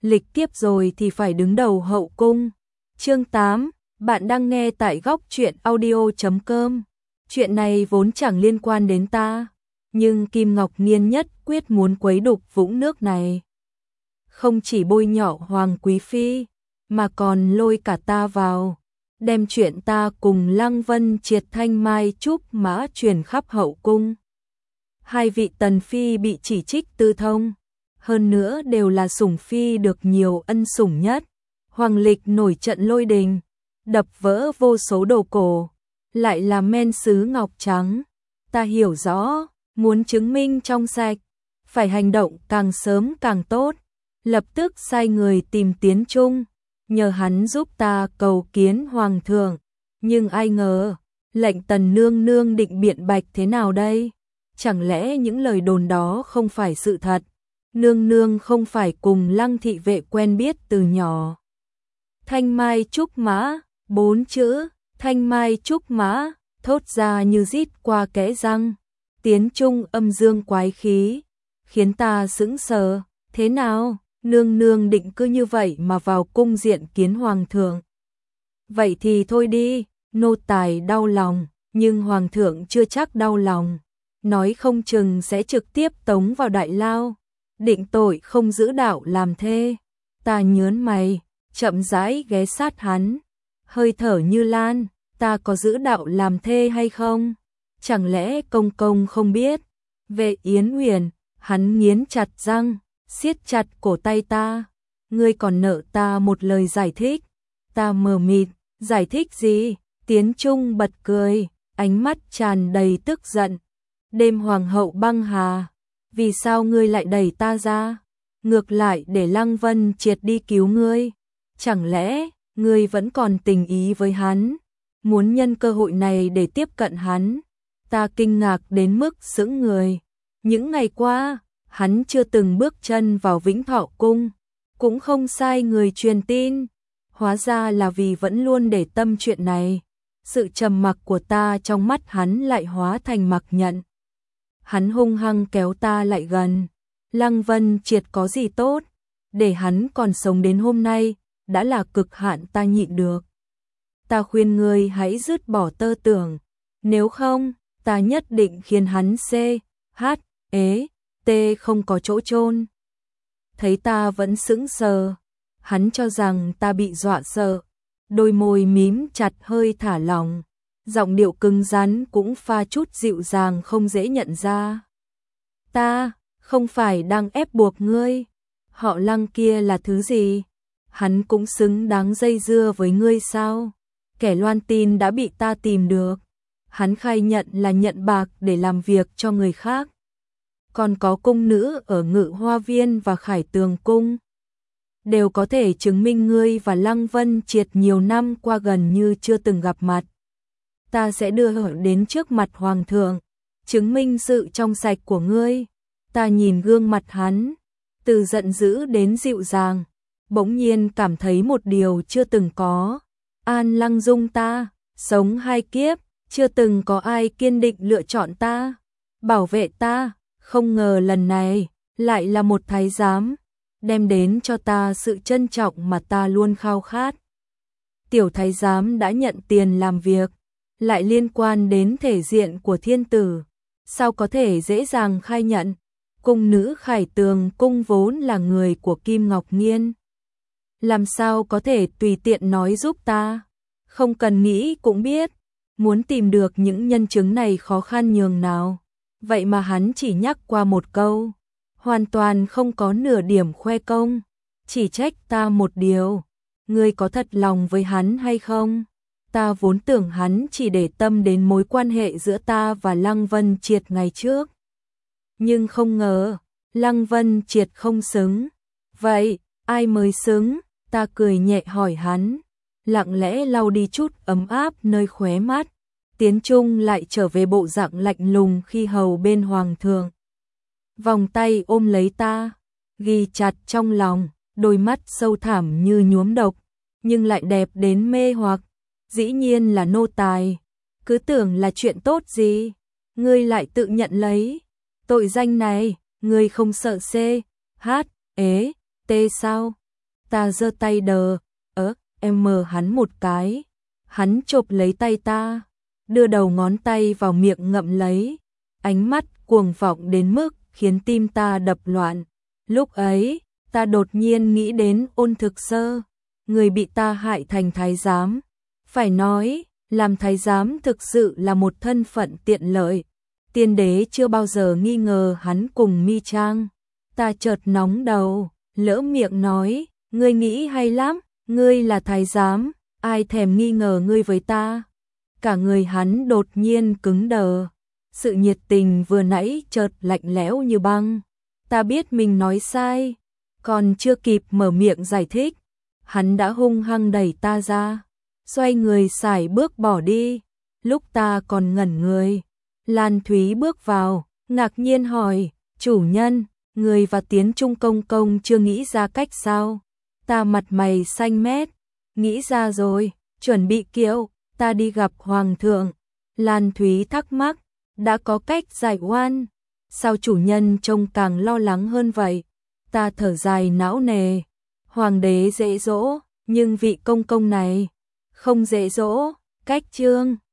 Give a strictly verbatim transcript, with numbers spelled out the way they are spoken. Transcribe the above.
lịch kiếp rồi thì phải đứng đầu hậu cung. Chương tám, bạn đang nghe tại góc truyện audio chấm com. Chuyện này vốn chẳng liên quan đến ta, nhưng Kim Ngọc Nghiên nhất quyết muốn quấy đục vũng nước này. Không chỉ bôi nhọ Hoàng Quý Phi, mà còn lôi cả ta vào, đem chuyện ta cùng Lăng Vân Triệt Thanh Mai Trúc Mã truyền khắp hậu cung. Hai vị tần phi bị chỉ trích tư thông, hơn nữa đều là sủng phi được nhiều ân sủng nhất. Hoàng lịch nổi trận lôi đình, đập vỡ vô số đồ cổ, lại là men sứ ngọc trắng. Ta hiểu rõ, muốn chứng minh trong sạch, phải hành động càng sớm càng tốt. Lập tức sai người tìm Tiến Trung, nhờ hắn giúp ta cầu kiến hoàng thượng. Nhưng ai ngờ, lệnh tần nương nương định biện bạch thế nào đây? Chẳng lẽ những lời đồn đó không phải sự thật? Nương nương không phải cùng Lăng thị vệ quen biết từ nhỏ. Thanh Mai Trúc Mã, bốn chữ, Thanh Mai Trúc Mã, thốt ra như rít qua kẽ răng. Tiến Trung âm dương quái khí, khiến ta sững sờ. Thế nào, nương nương định cứ như vậy mà vào cung diện kiến hoàng thượng? Vậy thì thôi đi, nô tài đau lòng, nhưng hoàng thượng chưa chắc đau lòng. Nói không chừng sẽ trực tiếp tống vào đại lao, định tội không giữ đạo làm thê. Ta nhớn mày, chậm rãi ghé sát hắn, hơi thở như lan. Ta có giữ đạo làm thê hay không? Chẳng lẽ công công không biết? Về Yến Huyền, hắn nghiến chặt răng, siết chặt cổ tay ta. Ngươi còn nợ ta một lời giải thích. Ta mờ mịt, giải thích gì? Tiến Trung bật cười, ánh mắt tràn đầy tức giận. Đêm hoàng hậu băng hà, vì sao ngươi lại đẩy ta ra? Ngược lại để Lăng Vân Triệt đi cứu ngươi. Chẳng lẽ ngươi vẫn còn tình ý với hắn, muốn nhân cơ hội này để tiếp cận hắn? Ta kinh ngạc đến mức sững người. Những ngày qua, hắn chưa từng bước chân vào Vĩnh Thọ cung, cũng không sai người truyền tin. Hóa ra là vì vẫn luôn để tâm chuyện này. Sự trầm mặc của ta trong mắt hắn lại hóa thành mặc nhận. Hắn hung hăng kéo ta lại gần. Lăng Vân Triệt có gì tốt, để hắn còn sống đến hôm nay, đã là cực hạn ta nhịn được. Ta khuyên ngươi hãy dứt bỏ tơ tưởng, nếu không, ta nhất định khiến hắn C, H, ế, T không có chỗ chôn. Thấy ta vẫn sững sờ, hắn cho rằng ta bị dọa sợ, đôi môi mím chặt hơi thả lỏng, giọng điệu cứng rắn cũng pha chút dịu dàng không dễ nhận ra. Ta không phải đang ép buộc ngươi, họ Lăng kia là thứ gì? Hắn cũng xứng đáng dây dưa với ngươi sao? Kẻ loan tin đã bị ta tìm được. Hắn khai nhận là nhận bạc để làm việc cho người khác. Còn có cung nữ ở Ngự Hoa Viên và Khải Tường Cung, đều có thể chứng minh ngươi và Lăng Vân Triệt nhiều năm qua gần như chưa từng gặp mặt. Ta sẽ đưa họ đến trước mặt hoàng thượng, chứng minh sự trong sạch của ngươi. Ta nhìn gương mặt hắn, từ giận dữ đến dịu dàng, bỗng nhiên cảm thấy một điều chưa từng có. An Lăng Dung ta, sống hai kiếp, chưa từng có ai kiên định lựa chọn ta, bảo vệ ta. Không ngờ lần này, lại là một thái giám, đem đến cho ta sự trân trọng mà ta luôn khao khát. Tiểu thái giám đã nhận tiền làm việc, lại liên quan đến thể diện của thiên tử, sao có thể dễ dàng khai nhận? Cung nữ Khải Tường Cung vốn là người của Kim Ngọc Nghiên, làm sao có thể tùy tiện nói giúp ta? Không cần nghĩ cũng biết, muốn tìm được những nhân chứng này khó khăn nhường nào. Vậy mà hắn chỉ nhắc qua một câu, hoàn toàn không có nửa điểm khoe công, chỉ trách ta một điều. Ngươi có thật lòng với hắn hay không? Ta vốn tưởng hắn chỉ để tâm đến mối quan hệ giữa ta và Lăng Vân Triệt ngày trước. Nhưng không ngờ, Lăng Vân Triệt không xứng. Vậy, ai mới xứng? Ta cười nhẹ hỏi hắn, lặng lẽ lau đi chút ấm áp nơi khóe mắt. Tiến Trung lại trở về bộ dạng lạnh lùng khi hầu bên hoàng thượng. Vòng tay ôm lấy ta, ghi chặt trong lòng, đôi mắt sâu thẳm như nhuốm độc, nhưng lại đẹp đến mê hoặc. Dĩ nhiên là nô tài, cứ tưởng là chuyện tốt gì, ngươi lại tự nhận lấy. Tội danh này, ngươi không sợ C, H, ế, T sao? Ta giơ tay đờ, ớ, em mờ hắn một cái. Hắn chộp lấy tay ta, đưa đầu ngón tay vào miệng ngậm lấy. Ánh mắt cuồng vọng đến mức khiến tim ta đập loạn. Lúc ấy, ta đột nhiên nghĩ đến Ôn Thực Sơ, người bị ta hại thành thái giám. Phải nói, làm thái giám thực sự là một thân phận tiện lợi. Tiên đế chưa bao giờ nghi ngờ hắn cùng Mi Trang. Ta chợt nóng đầu, lỡ miệng nói, ngươi nghĩ hay lắm, ngươi là thái giám, ai thèm nghi ngờ ngươi với ta. Cả người hắn đột nhiên cứng đờ, sự nhiệt tình vừa nãy chợt lạnh lẽo như băng. Ta biết mình nói sai, còn chưa kịp mở miệng giải thích, hắn đã hung hăng đẩy ta ra, xoay người sải bước bỏ đi. Lúc ta còn ngẩn người, Lan Thúy bước vào, ngạc nhiên hỏi, chủ nhân, người và Tiến Trung công công chưa nghĩ ra cách sao? Ta mặt mày xanh mét, nghĩ ra rồi, chuẩn bị kiệu, ta đi gặp hoàng thượng. Lan Thúy thắc mắc, đã có cách giải oan, sao chủ nhân trông càng lo lắng hơn vậy? Ta thở dài não nề, hoàng đế dễ dỗ, nhưng vị công công này không dễ dỗ. Cách chương